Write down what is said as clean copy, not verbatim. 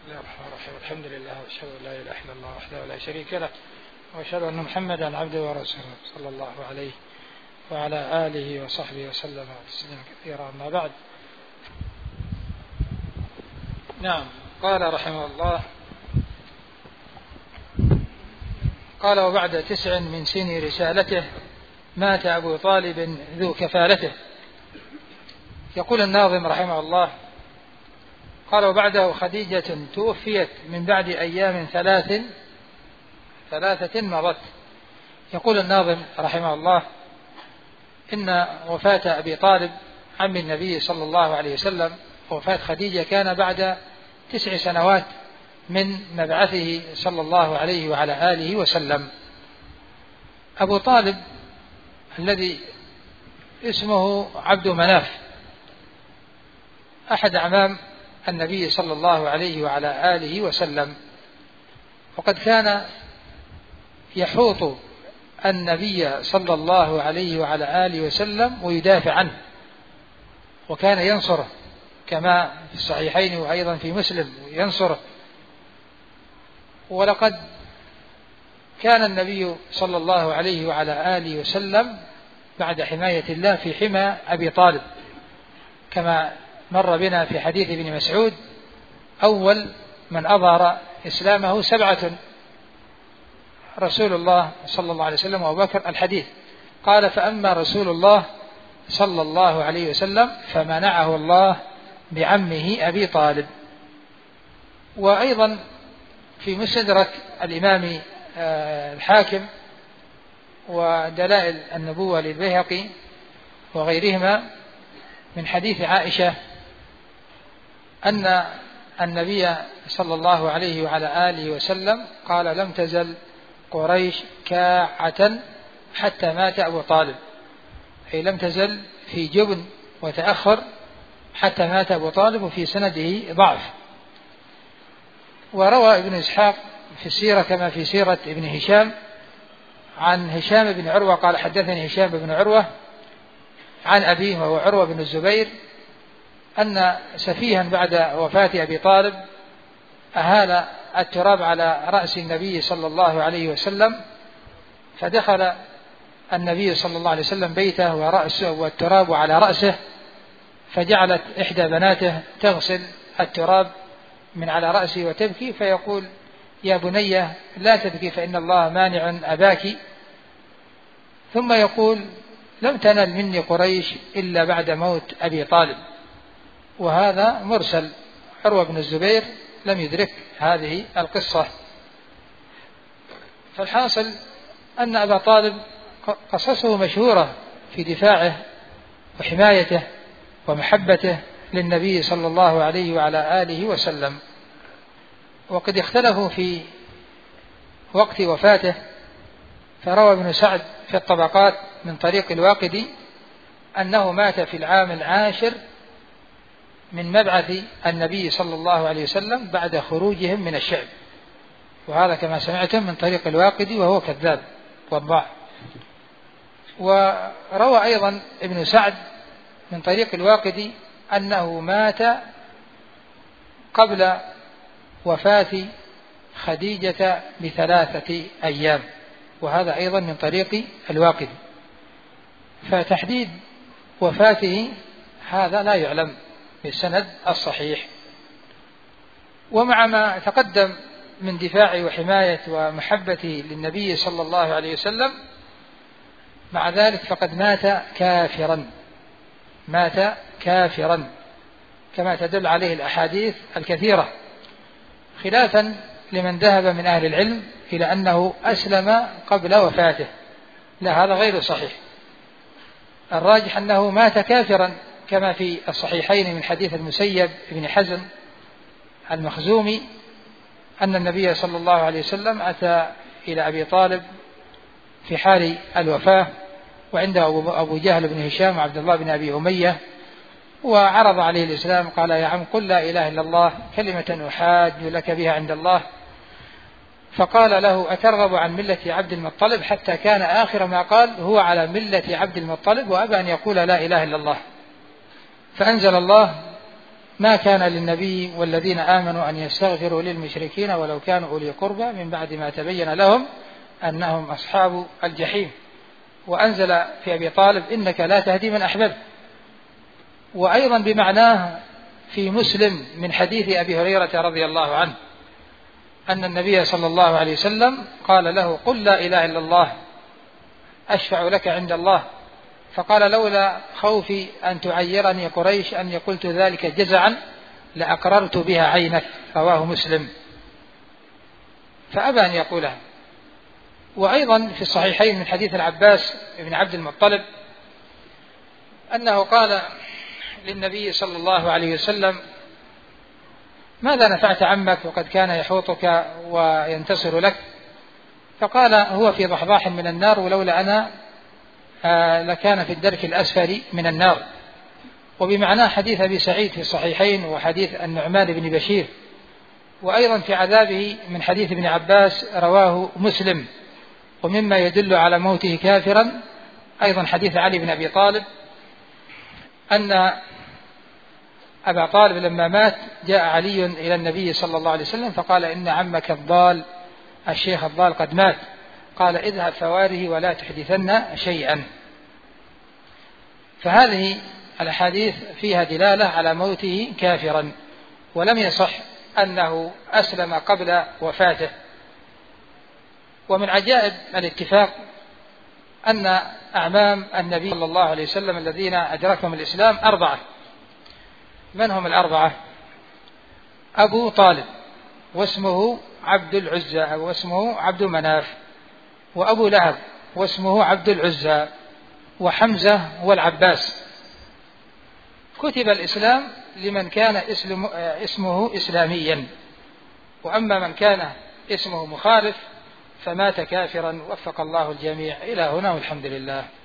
بسم الله الرحمن الرحيم. الحمد لله واشهد ان لا اله الا الله وحده لا شريك له واشهد ان محمدا عبده ورسوله صلى الله عليه وعلى اله وصحبه وسلم تسليما كثيرا. اما بعد، نعم، قال رحمه الله: قال: وبعد 9 من سن رسالته مات أبو طالب ذو كفالته. يقول الناظم رحمه الله: قال: وبعده خديجة توفيت من بعد أيام ثلاثة مضت. يقول الناظم رحمه الله: إن وفاة أبي طالب عم النبي صلى الله عليه وسلم وفاة خديجة كان بعد 9 سنوات من مبعثه صلى الله عليه وعلى آله وسلم. أبو طالب الذي اسمه عبد مناف أحد أعمام النبي صلى الله عليه وعلى آله وسلم، وقد كان يحوط النبي صلى الله عليه وعلى آله وسلم ويدافع عنه، وكان ينصره كما في الصحيحين وأيضا في مسلم ينصره. ولقد كان النبي صلى الله عليه وعلى آله وسلم بعد حماية الله في حمى أبي طالب، كما مر بنا في حديث ابن مسعود: أول من أظهر إسلامه 7: رسول الله صلى الله عليه وسلم وأبو بكر. الحديث قال: فأما رسول الله صلى الله عليه وسلم فمنعه الله بعمه أبي طالب. وأيضا في مستدرك الإمام الحاكم ودلائل النبوة للبيهقي وغيرهما من حديث عائشة أن النبي صلى الله عليه وعلى آله وسلم قال: لم تزل قريش كاعة حتى مات أبو طالب، أي لم تزل في جبن وتأخر حتى مات أبو طالب، وفي سنده ضعف. وروى ابن إسحاق في السيرة كما في سيرة ابن هشام عن هشام بن عروة قال: حدثني هشام بن عروة عن أبيه وهو عروة بن الزبير أن سفيها بعد وفاة أبي طالب أهال التراب على رأس النبي صلى الله عليه وسلم، فدخل النبي صلى الله عليه وسلم بيته ورأسه والتراب على رأسه، فجعلت إحدى بناته تغسل التراب من على رأسه وتبكي، فيقول: يا بني لا تبكي فإن الله مانع أباك. ثم يقول: لم تنل مني قريش إلا بعد موت أبي طالب. وهذا مرسل، عروة بن الزبير لم يدرك هذه القصة. فالحاصل أن أبا طالب قصصه مشهورة في دفاعه وحمايته ومحبته للنبي صلى الله عليه وعلى آله وسلم. وقد اختلفوا في وقت وفاته، فروى ابن سعد في الطبقات من طريق الواقدي أنه مات في العام 10 من مبعث النبي صلى الله عليه وسلم بعد خروجهم من الشعب، وهذا كما سمعتم من طريق الواقدي وهو كذاب وضاع. وروى أيضا ابن سعد من طريق الواقدي أنه مات قبل وفاة خديجة ب3 أيام، وهذا أيضا من طريق الواقدي. فتحديد وفاته هذا لا يعلم بالسند الصحيح. ومع ما تقدم من دفاع وحماية ومحبة للنبي صلى الله عليه وسلم، مع ذلك فقد مات كافرا كما تدل عليه الأحاديث الكثيرة، خلافا لمن ذهب من أهل العلم إلى أنه أسلم قبل وفاته. لا، هذا غير صحيح. الراجح أنه مات كافرا كما في الصحيحين من حديث المسيب بن حزم المخزومي أن النبي صلى الله عليه وسلم أتى إلى أبي طالب في حال الوفاة، وعنده أبو جهل بن هشام وعبد الله بن أبي أمية، وعرض عليه الإسلام. قال: يا عم قل لا إله إلا الله كلمة أحاج لك بها عند الله. فقال له: أترغب عن ملة عبد المطلب؟ حتى كان آخر ما قال: هو على ملة عبد المطلب، وأبى أن يقول لا إله إلا الله. فأنزل الله: ما كان للنبي والذين آمنوا أن يستغفروا للمشركين ولو كانوا أولي قربى من بعد ما تبين لهم أنهم أصحاب الجحيم. وأنزل في أبي طالب إنك لا تهدي من أحببت. وأيضا بمعناه في مسلم من حديث أبي هريرة رضي الله عنه أن النبي صلى الله عليه وسلم قال له قل لا إله إلا الله أشفع لك عند الله، فقال لولا خوفي أن تعيرني قريش أني قلت ذلك جزعا لأقررت بها عينك، رواه مسلم، فأبى أن يقولها. وأيضا في الصحيحين من حديث العباس بن عبد المطلب أنه قال للنبي صلى الله عليه وسلم ماذا نفعت عمك وقد كان يحوطك وينتصر لك؟ فقال هو في ضحضاح من النار ولولا أنا لكان في الدرك الأسفل من النار. وبمعنى حديث أبي سعيد في الصحيحين وحديث النعمان بن بشير. وأيضا في عذابه من حديث ابن عباس رواه مسلم. ومما يدل على موته كافرا أيضا حديث علي بن أبي طالب أن أبا طالب لما مات جاء علي إلى النبي صلى الله عليه وسلم فقال إن عمك الضال الشيخ الضال قد مات، قال اذهب فواره ولا تحدثن شيئا. فهذه الأحاديث فيها دلالة على موته كافرا، ولم يصح أنه أسلم قبل وفاته. ومن عجائب الاتفاق أن أعمام النبي صلى الله عليه وسلم الذين أدركهم الإسلام 4. من هم 4؟ أبو طالب واسمه عبد العزى واسمه عبد مناف، وأبو لهب واسمه عبد العزى، وحمزة والعباس. كتب الإسلام لمن كان اسمه إسلاميا، وأما من كان اسمه مخالف فمات كافرا. وفق الله الجميع إلى هنا والحمد لله.